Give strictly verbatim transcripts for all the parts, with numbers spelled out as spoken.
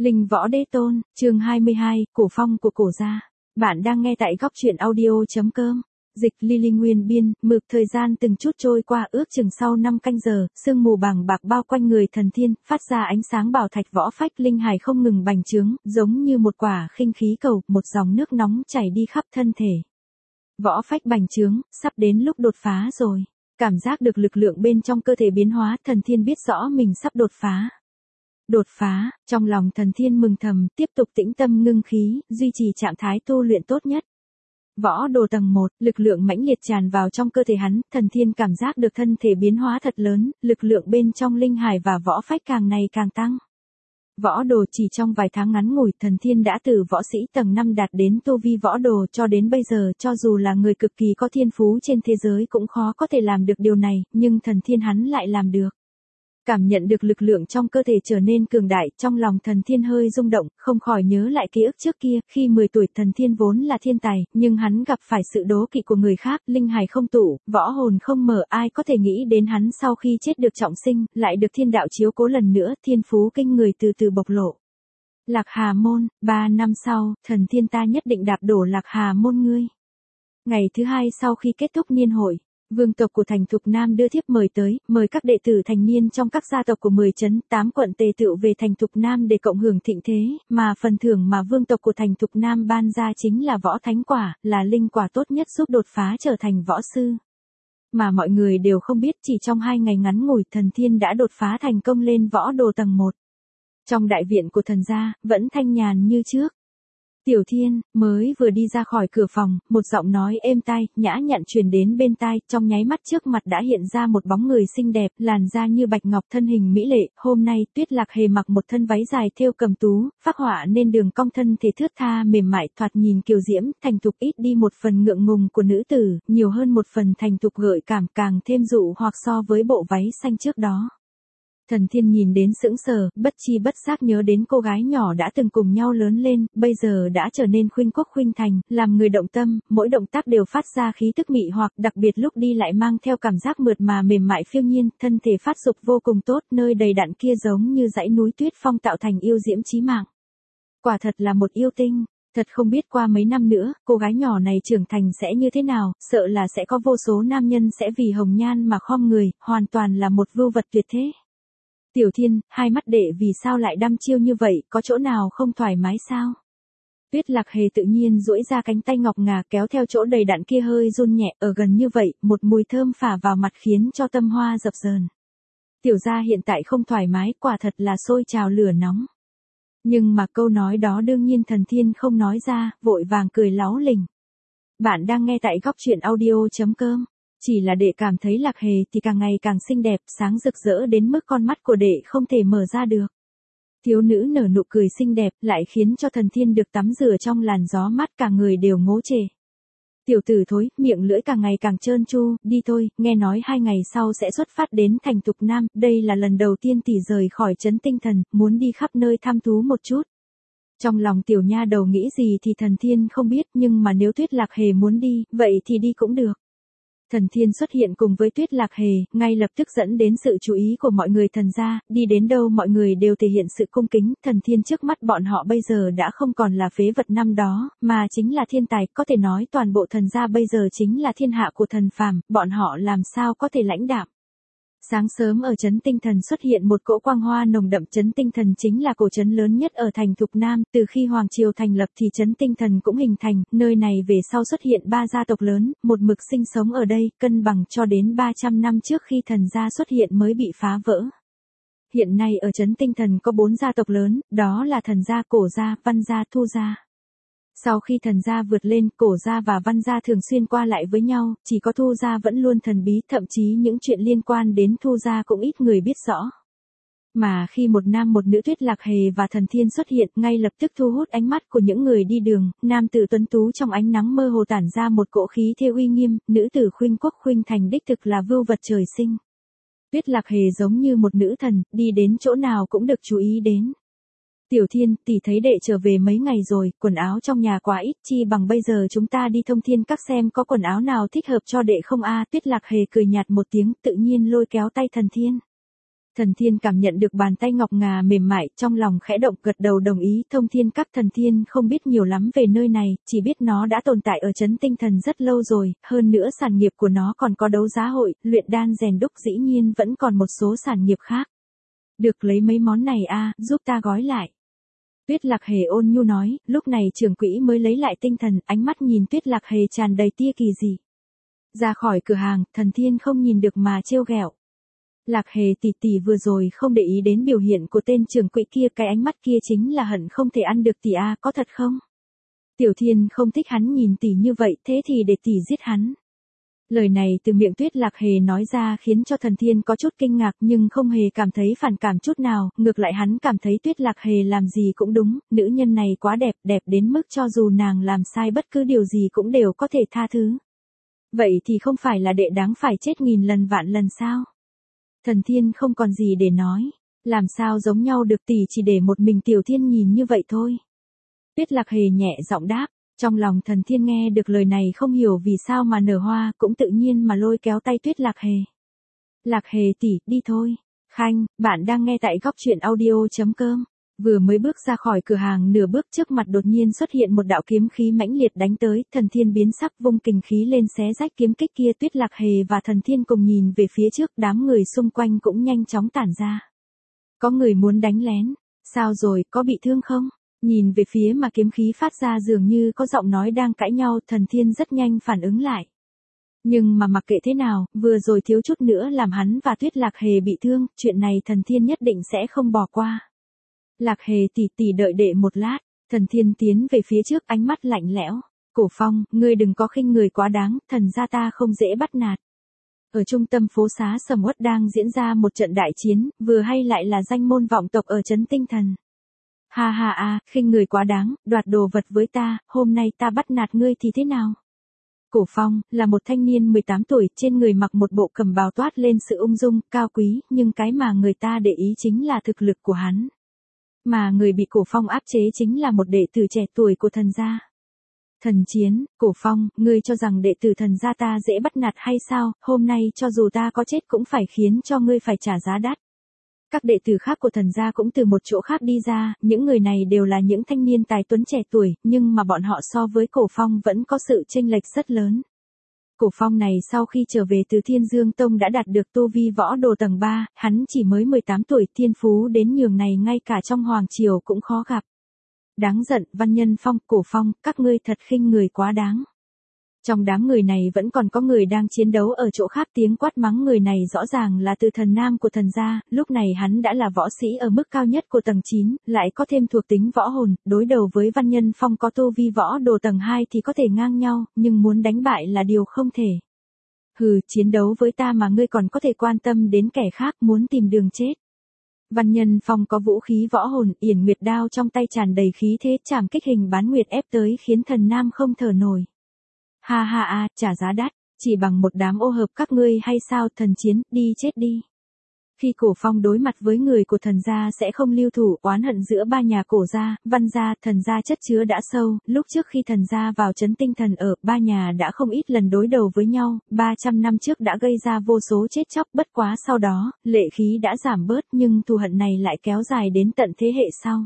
Linh võ đế tôn, chương hai mươi hai, cổ phong của cổ gia. Bạn đang nghe tại góc truyện audio.com. Dịch Lily Nguyên biên, mực thời gian từng chút trôi qua ước chừng sau năm canh giờ, sương mù bàng bạc bao quanh người Thần Thiên, phát ra ánh sáng bảo thạch võ phách linh hải không ngừng bành trướng, giống như một quả khinh khí cầu, một dòng nước nóng chảy đi khắp thân thể. Võ phách bành trướng, sắp đến lúc đột phá rồi. Cảm giác được lực lượng bên trong cơ thể biến hóa, Thần Thiên biết rõ mình sắp đột phá. Đột phá, trong lòng Thần Thiên mừng thầm, tiếp tục tĩnh tâm ngưng khí, duy trì trạng thái tu luyện tốt nhất. Võ đồ tầng một, lực lượng mãnh liệt tràn vào trong cơ thể hắn, Thần Thiên cảm giác được thân thể biến hóa thật lớn, lực lượng bên trong linh hải và võ phách càng ngày càng tăng. Võ đồ chỉ trong vài tháng ngắn ngủi, Thần Thiên đã từ võ sĩ tầng năm đạt đến tu vi võ đồ, cho đến bây giờ cho dù là người cực kỳ có thiên phú trên thế giới cũng khó có thể làm được điều này, nhưng Thần Thiên hắn lại làm được. Cảm nhận được lực lượng trong cơ thể trở nên cường đại, trong lòng Thần Thiên hơi rung động, không khỏi nhớ lại ký ức trước kia, khi mười tuổi Thần Thiên vốn là thiên tài, nhưng hắn gặp phải sự đố kỵ của người khác, linh hải không tụ, võ hồn không mở, ai có thể nghĩ đến hắn sau khi chết được trọng sinh, lại được thiên đạo chiếu cố lần nữa, thiên phú kinh người từ từ bộc lộ. Lạc Hà môn, ba năm sau, Thần Thiên ta nhất định đạp đổ Lạc Hà môn ngươi. Ngày thứ hai sau khi kết thúc niên hội, vương tộc của thành Thục Nam đưa thiếp mời tới, mời các đệ tử thành niên trong các gia tộc của mười trấn, tám quận tề tựu về thành Thục Nam để cộng hưởng thịnh thế, mà phần thưởng mà vương tộc của thành Thục Nam ban ra chính là võ thánh quả, là linh quả tốt nhất giúp đột phá trở thành võ sư. Mà mọi người đều không biết chỉ trong hai ngày ngắn ngủi Thần Thiên đã đột phá thành công lên võ đồ tầng một. Trong đại viện của thần gia, vẫn thanh nhàn như trước. Tiểu Thiên, mới vừa đi ra khỏi cửa phòng, một giọng nói êm tai, nhã nhặn truyền đến bên tai, trong nháy mắt trước mặt đã hiện ra một bóng người xinh đẹp, làn da như bạch ngọc, thân hình mỹ lệ. Hôm nay, Tuyết Lạc Hề mặc một thân váy dài thêu cầm tú, phác họa nên đường cong thân thể thướt tha mềm mại, thoạt nhìn kiều diễm, thành thục, ít đi một phần ngượng ngùng của nữ tử, nhiều hơn một phần thành thục gợi cảm, càng thêm dụ hoặc so với bộ váy xanh trước đó. Thần Thiên nhìn đến sững sờ, bất chi bất giác nhớ đến cô gái nhỏ đã từng cùng nhau lớn lên, bây giờ đã trở nên khuynh quốc khuynh thành, làm người động tâm, mỗi động tác đều phát ra khí tức mị hoặc, đặc biệt lúc đi lại mang theo cảm giác mượt mà mềm mại phiêu nhiên, thân thể phát dục vô cùng tốt, nơi đầy đặn kia giống như dãy núi tuyết phong tạo thành yêu diễm chí mạng. Quả thật là một yêu tinh. Thật không biết qua mấy năm nữa, cô gái nhỏ này trưởng thành sẽ như thế nào, sợ là sẽ có vô số nam nhân sẽ vì hồng nhan mà khom người, hoàn toàn là một vưu vật tuyệt thế. Tiểu Thiên, hai mắt đệ vì sao lại đăm chiêu như vậy, có chỗ nào không thoải mái sao? Tuyết Lạc Hề tự nhiên duỗi ra cánh tay ngọc ngà kéo theo chỗ đầy đặn kia hơi run nhẹ, ở gần như vậy, một mùi thơm phả vào mặt khiến cho tâm hoa dập dờn. Tiểu gia hiện tại không thoải mái, quả thật là sôi trào lửa nóng. Nhưng mà câu nói đó đương nhiên Thần Thiên không nói ra, vội vàng cười láu lình. Bạn đang nghe tại góc truyện audio.com. Chỉ là đệ cảm thấy Lạc Hề thì càng ngày càng xinh đẹp, sáng rực rỡ đến mức con mắt của đệ không thể mở ra được. Thiếu nữ nở nụ cười xinh đẹp, lại khiến cho Thần Thiên được tắm rửa trong làn gió mát, cả người đều ngố chề. Tiểu tử thối, miệng lưỡi càng ngày càng trơn tru, đi thôi, nghe nói hai ngày sau sẽ xuất phát đến thành Thục Nam, đây là lần đầu tiên tỷ rời khỏi trấn tinh thần, muốn đi khắp nơi thăm thú một chút. Trong lòng tiểu nha đầu nghĩ gì thì Thần Thiên không biết, nhưng mà nếu Tuyết Lạc Hề muốn đi, vậy thì đi cũng được. Thần Thiên xuất hiện cùng với Tuyết Lạc Hề, ngay lập tức dẫn đến sự chú ý của mọi người thần gia, đi đến đâu mọi người đều thể hiện sự cung kính, Thần Thiên trước mắt bọn họ bây giờ đã không còn là phế vật năm đó, mà chính là thiên tài, có thể nói toàn bộ thần gia bây giờ chính là thiên hạ của thần phàm, bọn họ làm sao có thể lãnh đạm. Sáng sớm ở trấn tinh thần xuất hiện một cỗ quang hoa nồng đậm, trấn tinh thần chính là cổ trấn lớn nhất ở thành Thục Nam, từ khi Hoàng Triều thành lập thì trấn tinh thần cũng hình thành, nơi này về sau xuất hiện ba gia tộc lớn, một mực sinh sống ở đây, cân bằng cho đến ba trăm năm trước khi thần gia xuất hiện mới bị phá vỡ. Hiện nay ở trấn tinh thần có bốn gia tộc lớn, đó là thần gia, cổ gia, văn gia, thu gia. Sau khi thần gia vượt lên, cổ gia và văn gia thường xuyên qua lại với nhau, chỉ có thu gia vẫn luôn thần bí, thậm chí những chuyện liên quan đến thu gia cũng ít người biết rõ. Mà khi một nam một nữ Tuyết Lạc Hề và Thần Thiên xuất hiện, ngay lập tức thu hút ánh mắt của những người đi đường, nam tử tuấn tú trong ánh nắng mơ hồ tản ra một cỗ khí thế uy nghiêm, nữ tử khuynh quốc khuynh thành đích thực là vưu vật trời sinh. Tuyết Lạc Hề giống như một nữ thần, đi đến chỗ nào cũng được chú ý đến. Tiểu Thiên, tỷ thấy đệ trở về mấy ngày rồi, quần áo trong nhà quá ít, chi bằng bây giờ chúng ta đi thông thiên các xem có quần áo nào thích hợp cho đệ không a? Tuyết Lạc Hề cười nhạt một tiếng, tự nhiên lôi kéo tay Thần Thiên. Thần Thiên cảm nhận được bàn tay ngọc ngà mềm mại, trong lòng khẽ động gật đầu đồng ý. Thông Thiên Các Thần Thiên không biết nhiều lắm về nơi này, chỉ biết nó đã tồn tại ở trấn Tinh Thần rất lâu rồi, hơn nữa sản nghiệp của nó còn có đấu giá hội, luyện đan rèn đúc dĩ nhiên vẫn còn một số sản nghiệp khác. Được lấy mấy món này a, giúp ta gói lại. Tuyết Lạc Hề ôn nhu nói, lúc này trưởng quỹ mới lấy lại tinh thần, ánh mắt nhìn Tuyết Lạc Hề tràn đầy tia kỳ dị. Ra khỏi cửa hàng, Thần Thiên không nhìn được mà trêu ghẹo. Lạc Hề tỷ tỷ vừa rồi không để ý đến biểu hiện của tên trưởng quỹ kia, cái ánh mắt kia chính là hận không thể ăn được tỷ a, có thật không? Tiểu Thiên không thích hắn nhìn tỷ như vậy, thế thì để tỷ giết hắn. Lời này từ miệng Tuyết Lạc Hề nói ra khiến cho Thần Thiên có chút kinh ngạc nhưng không hề cảm thấy phản cảm chút nào, ngược lại hắn cảm thấy Tuyết Lạc Hề làm gì cũng đúng, nữ nhân này quá đẹp, đẹp đến mức cho dù nàng làm sai bất cứ điều gì cũng đều có thể tha thứ. Vậy thì không phải là đệ đáng phải chết nghìn lần vạn lần sao? Thần Thiên không còn gì để nói, làm sao giống nhau được tỷ, chỉ để một mình Tiểu Thiên nhìn như vậy thôi. Tuyết Lạc Hề nhẹ giọng đáp. Trong lòng Thần Thiên nghe được lời này không hiểu vì sao mà nở hoa, cũng tự nhiên mà lôi kéo tay Tuyết Lạc Hề. Lạc Hề tỷ, đi thôi. Khanh, bạn đang nghe tại góc truyện audio chấm com. Vừa mới bước ra khỏi cửa hàng nửa bước, trước mặt đột nhiên xuất hiện một đạo kiếm khí mãnh liệt đánh tới, Thần Thiên biến sắc vung kình khí lên xé rách kiếm kích kia. Tuyết Lạc Hề và Thần Thiên cùng nhìn về phía trước, đám người xung quanh cũng nhanh chóng tản ra. Có người muốn đánh lén, sao rồi, có bị thương không? Nhìn về phía mà kiếm khí phát ra dường như có giọng nói đang cãi nhau, Thần Thiên rất nhanh phản ứng lại. Nhưng mà mặc kệ thế nào, vừa rồi thiếu chút nữa làm hắn và Tuyết Lạc Hề bị thương, chuyện này Thần Thiên nhất định sẽ không bỏ qua. Lạc Hề tỷ tỷ đợi đệ một lát, Thần Thiên tiến về phía trước, ánh mắt lạnh lẽo. Cổ Phong, ngươi đừng có khinh người quá đáng, thần gia ta không dễ bắt nạt. Ở trung tâm phố xá sầm uất đang diễn ra một trận đại chiến, vừa hay lại là danh môn vọng tộc ở trấn Tinh Thần. Ha ha a, khinh người quá đáng, đoạt đồ vật với ta, hôm nay ta bắt nạt ngươi thì thế nào? Cổ Phong, là một thanh niên mười tám tuổi, trên người mặc một bộ cẩm bào toát lên sự ung dung, cao quý, nhưng cái mà người ta để ý chính là thực lực của hắn. Mà người bị Cổ Phong áp chế chính là một đệ tử trẻ tuổi của thần gia. Thần Chiến, Cổ Phong, ngươi cho rằng đệ tử thần gia ta dễ bắt nạt hay sao, hôm nay cho dù ta có chết cũng phải khiến cho ngươi phải trả giá đắt. Các đệ tử khác của thần gia cũng từ một chỗ khác đi ra, những người này đều là những thanh niên tài tuấn trẻ tuổi, nhưng mà bọn họ so với Cổ Phong vẫn có sự chênh lệch rất lớn. Cổ Phong này sau khi trở về từ Thiên Dương Tông đã đạt được tu vi võ đồ tầng ba, hắn chỉ mới mười tám tuổi, thiên phú đến nhường này ngay cả trong Hoàng Triều cũng khó gặp. Đáng giận, Văn Nhân Phong, Cổ Phong, các ngươi thật khinh người quá đáng. Trong đám người này vẫn còn có người đang chiến đấu ở chỗ khác, tiếng quát mắng người này rõ ràng là từ thần nam của thần gia, lúc này hắn đã là võ sĩ ở mức cao nhất của tầng chín, lại có thêm thuộc tính võ hồn, đối đầu với Văn Nhân Phong có tu vi võ đồ tầng hai thì có thể ngang nhau, nhưng muốn đánh bại là điều không thể. Hừ, chiến đấu với ta mà ngươi còn có thể quan tâm đến kẻ khác, muốn tìm đường chết. Văn Nhân Phong có vũ khí võ hồn, Yển Nguyệt đao trong tay tràn đầy khí thế, chảm kích hình bán nguyệt ép tới khiến thần nam không thở nổi. Ha ha a, trả giá đắt, chỉ bằng một đám ô hợp các ngươi hay sao? Thần Chiến, đi chết đi. Khi Cổ Phong đối mặt với người của thần gia sẽ không lưu thủ, oán hận giữa ba nhà Cổ gia, Văn gia, thần gia chất chứa đã sâu, lúc trước khi thần gia vào trấn Tinh Thần ở, ba nhà đã không ít lần đối đầu với nhau, ba trăm năm trước đã gây ra vô số chết chóc, bất quá sau đó, lệ khí đã giảm bớt nhưng thù hận này lại kéo dài đến tận thế hệ sau.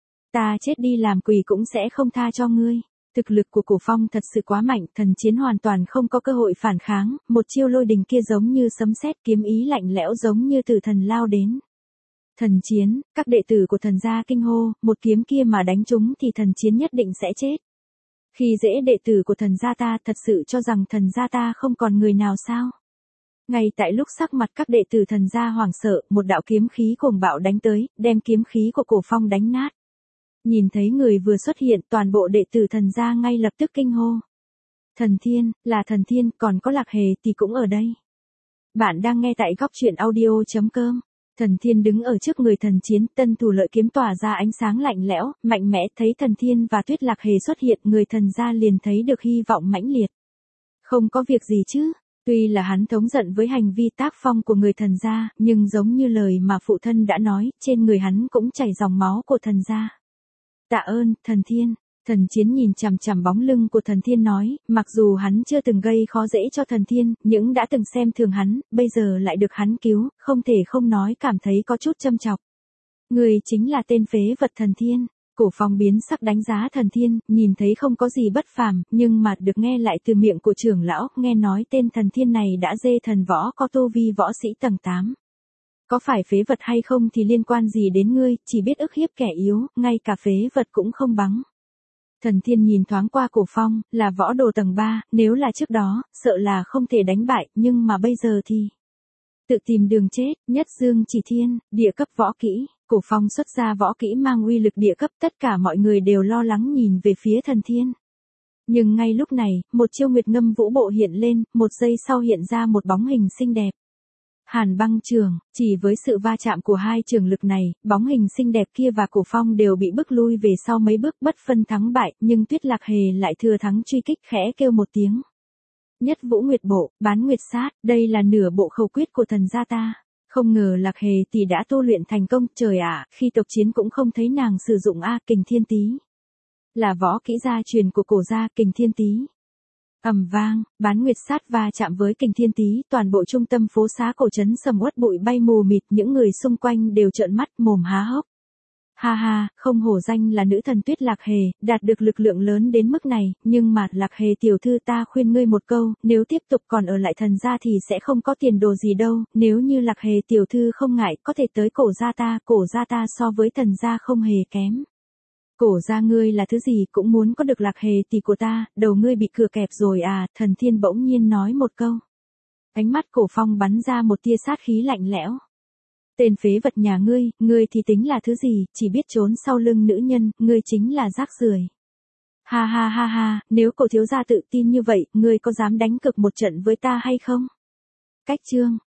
Ta chết đi làm quỷ cũng sẽ không tha cho ngươi. Thực lực của Cổ Phong thật sự quá mạnh, Thần Chiến hoàn toàn không có cơ hội phản kháng, một chiêu lôi đình kia giống như sấm sét, kiếm ý lạnh lẽo giống như tử thần lao đến. Thần Chiến, các đệ tử của thần gia kinh hô, một kiếm kia mà đánh trúng thì Thần Chiến nhất định sẽ chết. Khi dễ đệ tử của thần gia ta, thật sự cho rằng thần gia ta không còn người nào sao? Ngay tại lúc sắc mặt các đệ tử thần gia hoảng sợ, một đạo kiếm khí cuồng bạo đánh tới, đem kiếm khí của Cổ Phong đánh nát. Nhìn thấy người vừa xuất hiện, toàn bộ đệ tử thần gia ngay lập tức kinh hô. Thần Thiên, là Thần Thiên, còn có Lạc Hề thì cũng ở đây. Bạn đang nghe tại góc truyện audio chấm com. Thần Thiên đứng ở trước người Thần Chiến, tân thủ lợi kiếm tỏa ra ánh sáng lạnh lẽo, mạnh mẽ, thấy Thần Thiên và Tuyết Lạc Hề xuất hiện, người thần gia liền thấy được hy vọng mãnh liệt. Không có việc gì chứ? Tuy là hắn thống giận với hành vi tác phong của người thần gia, nhưng giống như lời mà phụ thân đã nói, trên người hắn cũng chảy dòng máu của thần gia. Tạ ơn, Thần Thiên. Thần Chiến nhìn chằm chằm bóng lưng của Thần Thiên nói, mặc dù hắn chưa từng gây khó dễ cho Thần Thiên, nhưng đã từng xem thường hắn, bây giờ lại được hắn cứu, không thể không nói cảm thấy có chút châm chọc. Người chính là tên phế vật Thần Thiên. Cổ Phong biến sắc đánh giá Thần Thiên, nhìn thấy không có gì bất phàm, nhưng mà được nghe lại từ miệng của trưởng lão, nghe nói tên Thần Thiên này đã dê thần võ có tu vi võ sĩ tầng tám. Có phải phế vật hay không thì liên quan gì đến ngươi, chỉ biết ức hiếp kẻ yếu, ngay cả phế vật cũng không bằng. Thần Thiên nhìn thoáng qua Cổ Phong, là võ đồ tầng ba, nếu là trước đó, sợ là không thể đánh bại, nhưng mà bây giờ thì tự tìm đường chết. Nhất Dương Chỉ Thiên, địa cấp võ kỹ. Cổ Phong xuất ra võ kỹ mang uy lực địa cấp, tất cả mọi người đều lo lắng nhìn về phía Thần Thiên. Nhưng ngay lúc này, một chiêu Nguyệt Ngâm Vũ Bộ hiện lên, một giây sau hiện ra một bóng hình xinh đẹp. Hàn Băng Trường, chỉ với sự va chạm của hai trường lực này, bóng hình xinh đẹp kia và Cổ Phong đều bị bức lui về sau mấy bước bất phân thắng bại, nhưng Tuyết Lạc Hề lại thừa thắng truy kích khẽ kêu một tiếng. Nhất Vũ Nguyệt Bộ, Bán Nguyệt Sát, đây là nửa bộ khẩu quyết của thần gia ta. Không ngờ Lạc Hề tỷ đã tu luyện thành công, trời ạ, khi tộc chiến cũng không thấy nàng sử dụng A Kình Thiên Tý. Là võ kỹ gia truyền của cổ gia Kình Thiên Tý. Ầm vang, Bán Nguyệt Sát va chạm với Kình Thiên Tý, toàn bộ trung tâm phố xá cổ trấn sầm uất bụi bay mù mịt, những người xung quanh đều trợn mắt mồm há hốc. Ha ha, không hổ danh là nữ thần Tuyết Lạc Hề, đạt được lực lượng lớn đến mức này, nhưng mà Lạc Hề tiểu thư ta khuyên ngươi một câu, nếu tiếp tục còn ở lại thần gia thì sẽ không có tiền đồ gì đâu, nếu như Lạc Hề tiểu thư không ngại, có thể tới cổ gia ta, cổ gia ta so với thần gia không hề kém. Cổ gia ngươi là thứ gì cũng muốn có được Lạc Hề tỷ của ta, đầu ngươi bị cửa kẹp rồi à, Thần Thiên bỗng nhiên nói một câu. Ánh mắt Cổ Phong bắn ra một tia sát khí lạnh lẽo. Tên phế vật nhà ngươi, ngươi thì tính là thứ gì, chỉ biết trốn sau lưng nữ nhân, ngươi chính là rác rưởi. Ha ha ha ha, nếu Cổ thiếu gia tự tin như vậy, ngươi có dám đánh cược một trận với ta hay không? Cách chương